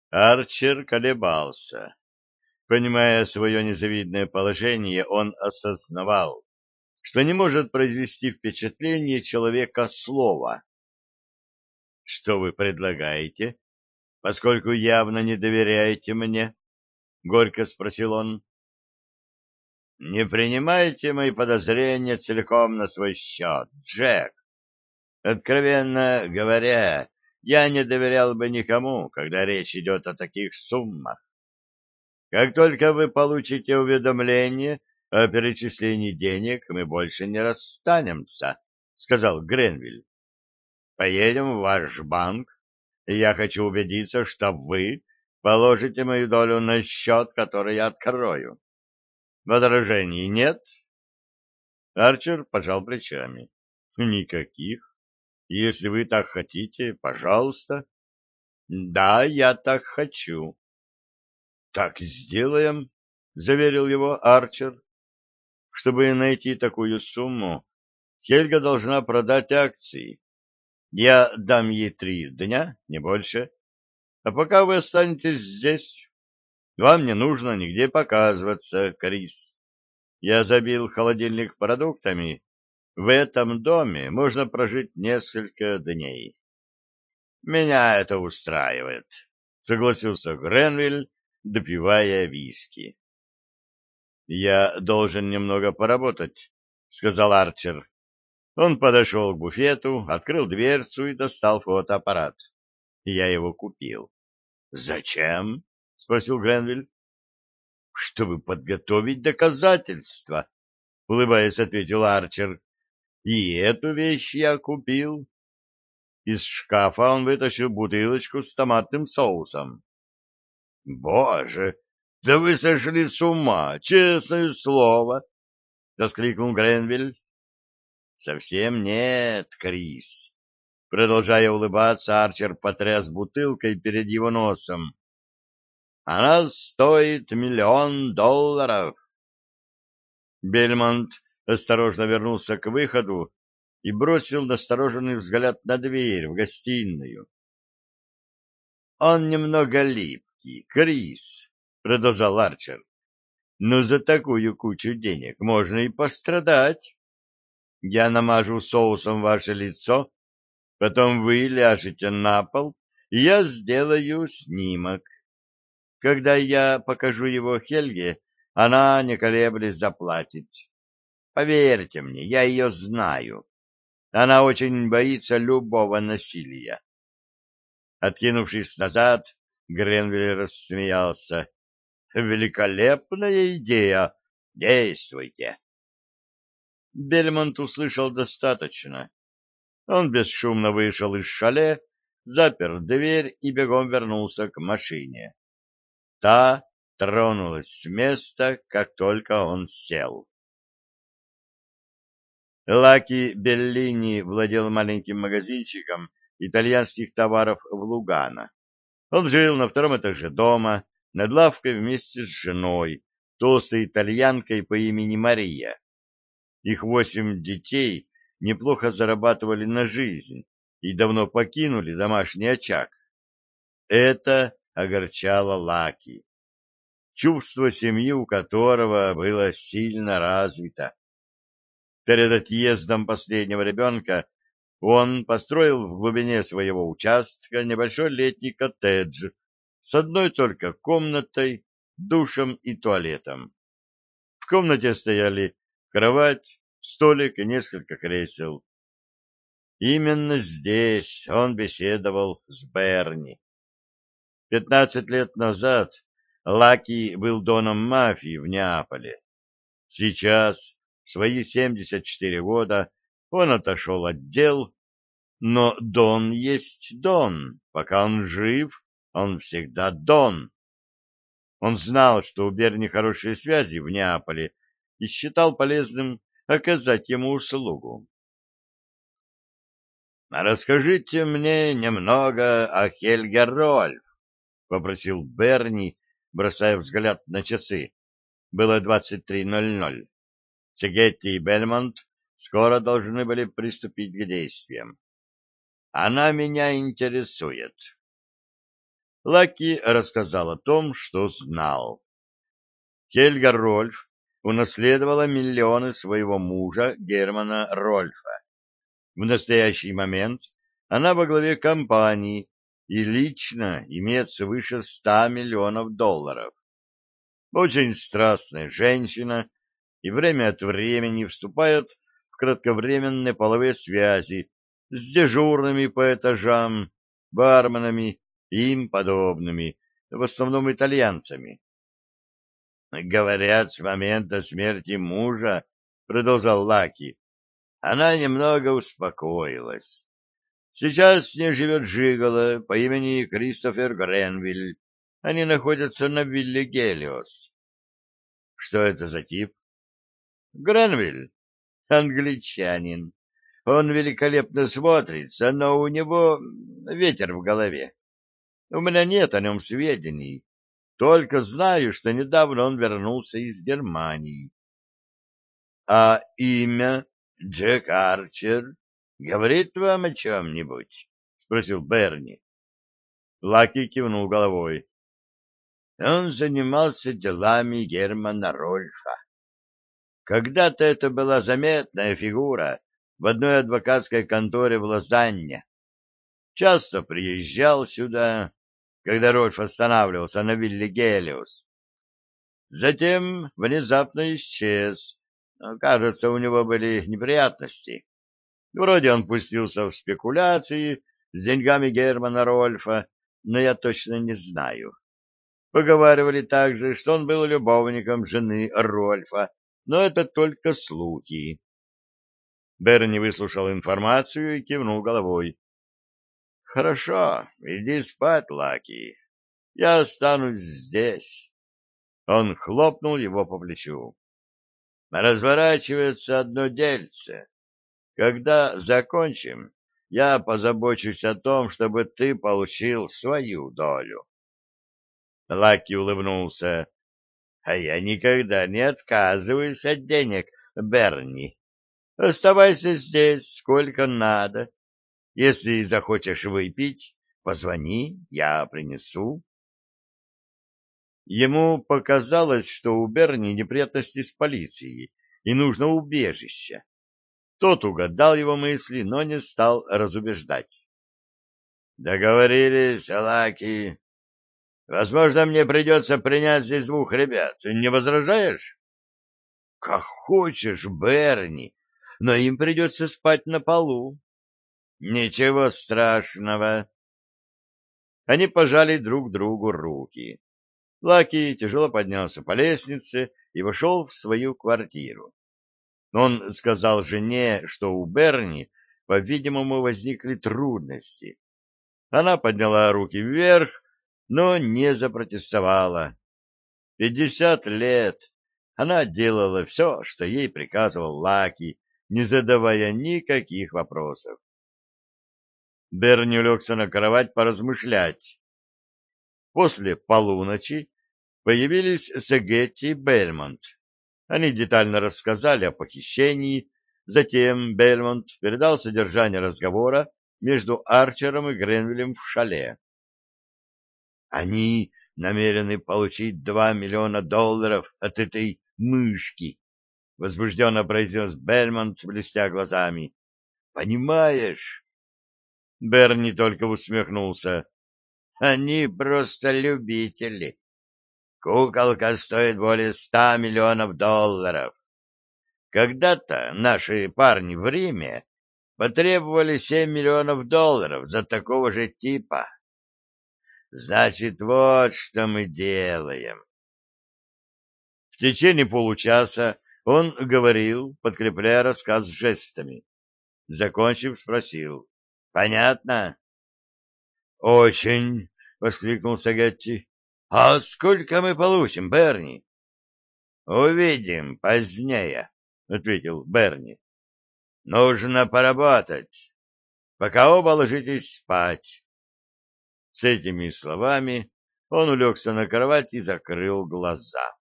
Арчер колебался. Понимая свое незавидное положение, он осознавал, что не может произвести впечатление человека слова. «Что вы предлагаете, поскольку явно не доверяете мне?» — горько спросил он. «Не принимайте мои подозрения целиком на свой счет, Джек. Откровенно говоря, я не доверял бы никому, когда речь идет о таких суммах. Как только вы получите уведомление о перечислении денег, мы больше не расстанемся, — сказал Гренвилл. Поедем в ваш банк, и я хочу убедиться, что вы положите мою долю на счет, который я открою. Возражений нет? Арчер пожал плечами. Никаких. Если вы так хотите, пожалуйста. Да, я так хочу. Так и сделаем, заверил его Арчер. Чтобы найти такую сумму, Хельга должна продать акции. Я дам ей 3 дня, не больше. А пока вы останетесь здесь, вам не нужно нигде показываться, Крис. Я забил холодильник продуктами. В этом доме можно прожить несколько дней. Меня это устраивает, согласился Гренвилл, допивая виски. Я должен немного поработать, сказал Арчер. Он подошел к буфету, открыл дверцу и достал фотоаппарат. Я его купил. «Зачем?» — спросил Гренвиль. «Чтобы подготовить доказательства», — улыбаясь, ответил Арчер. «И эту вещь я купил». Из шкафа он вытащил бутылочку с томатным соусом. «Боже, да вы сошли с ума, честное слово!» — воскликнул Гренвиль. «Совсем нет, Крис». Продолжая улыбаться, Арчер потряс бутылкой перед его носом. «Она стоит $1 000 000». Бельмонт осторожно вернулся к выходу и бросил настороженный взгляд на дверь в гостиную. «Он немного липкий, Крис», — продолжал Арчер. «Но за такую кучу денег можно и пострадать. Я намажу соусом ваше лицо, потом вы ляжете на пол, и я сделаю снимок. Когда я покажу его Хельге, она, не колеблясь, заплатит. Поверьте мне, я ее знаю. Она очень боится любого насилия». Откинувшись назад, Гренвилл рассмеялся. «Великолепная идея! Действуйте!» Бельмонт услышал достаточно. Он бесшумно вышел из шале, запер дверь и бегом вернулся к машине. Та тронулась с места, как только он сел. Лаки Беллини владел маленьким магазинчиком итальянских товаров в Лугано. Он жил на втором этаже дома, над лавкой вместе с женой, толстой итальянкой по имени Мария. Их 8 детей неплохо зарабатывали на жизнь и давно покинули домашний очаг. Это огорчало Лаки, чувство семьи у которого было сильно развито. Перед отъездом последнего ребенка он построил в глубине своего участка небольшой летний коттедж с одной только комнатой, душем и туалетом. В комнате стояли кровать, столик и несколько кресел. Именно здесь он беседовал с Берни. 15 лет назад Лаки был доном мафии в Неаполе. Сейчас, в свои 74 года, он отошел от дел, но Дон есть Дон. Пока он жив, он всегда Дон. Он знал, что у Берни хорошие связи в Неаполе, и считал полезным оказать ему услугу. «Расскажите мне немного о Хельге Рольф», — попросил Берни, бросая взгляд на часы. Было 23:00. Сегетти и Бельмонт скоро должны были приступить к действиям. «Она меня интересует». Лаки рассказал о том, что знал. Хельга Рольф унаследовала миллионы своего мужа Германа Рольфа. В настоящий момент она во главе компании и лично имеет свыше 100 миллионов долларов. Очень страстная женщина и время от времени вступает в кратковременные половые связи с дежурными по этажам, барменами и им подобными, в основном итальянцами. «Говорят, с момента смерти мужа, — продолжал Лаки, — она немного успокоилась. Сейчас с ней живет жиголо по имени Кристофер Гренвиль. Они находятся на вилле Гелиос». «Что это за тип?» «Гренвиль, англичанин. Он великолепно смотрится, но у него ветер в голове. У меня нет о нем сведений. Только знаю, что недавно он вернулся из Германии». «А имя Джек Арчер говорит вам о чем-нибудь?» — спросил Берни. Лаки кивнул головой. Он занимался делами Германа Рольфа. Когда-то это была заметная фигура в одной адвокатской конторе в Лозанне. Часто приезжал сюда, когда Рольф останавливался на вилле Гелиос. Затем внезапно исчез. Кажется, у него были неприятности. Вроде он пустился в спекуляции с деньгами Германа Рольфа, но я точно не знаю. Поговаривали также, что он был любовником жены Рольфа, но это только слухи. Берни выслушал информацию и кивнул головой. — Хорошо, иди спать, Лаки. Я останусь здесь. Он хлопнул его по плечу. — Разворачивается одно дельце. Когда закончим, я позабочусь о том, чтобы ты получил свою долю. Лаки улыбнулся. — А я никогда не отказываюсь от денег, Берни. Оставайся здесь сколько надо. Если захочешь выпить, позвони, я принесу. Ему показалось, что у Берни неприятности с полицией, и нужно убежище. Тот угадал его мысли, но не стал разубеждать. — Договорились, Лаки. Возможно, мне придется принять здесь двух ребят. Не возражаешь? — Как хочешь, Берни, но им придется спать на полу. — Ничего страшного. Они пожали друг другу руки. Лаки тяжело поднялся по лестнице и вошел в свою квартиру. Он сказал жене, что у Берни, по-видимому, возникли трудности. Она подняла руки вверх, но не запротестовала. 50 лет она делала все, что ей приказывал Лаки, не задавая никаких вопросов. Берни улегся на кровать поразмышлять. После полуночи появились Сегетти и Бельмонт. Они детально рассказали о похищении, затем Бельмонт передал содержание разговора между Арчером и Гренвиллем в шале. Они намерены получить 2 миллиона долларов от этой мышки, — возбужденно произнес Бельмонт, блестя глазами. — Понимаешь? Берни только усмехнулся. — Они просто любители. Куколка стоит более 100 миллионов долларов. Когда-то наши парни в Риме потребовали 7 миллионов долларов за такого же типа. Значит, вот что мы делаем. В течение получаса он говорил, подкрепляя рассказ жестами. Закончив, спросил: «Понятно?» «Очень!» — воскликнул Сагетти. «А сколько мы получим, Берни?» «Увидим позднее», — ответил Берни. «Нужно поработать. Пока оба ложитесь спать». С этими словами он улегся на кровать и закрыл глаза.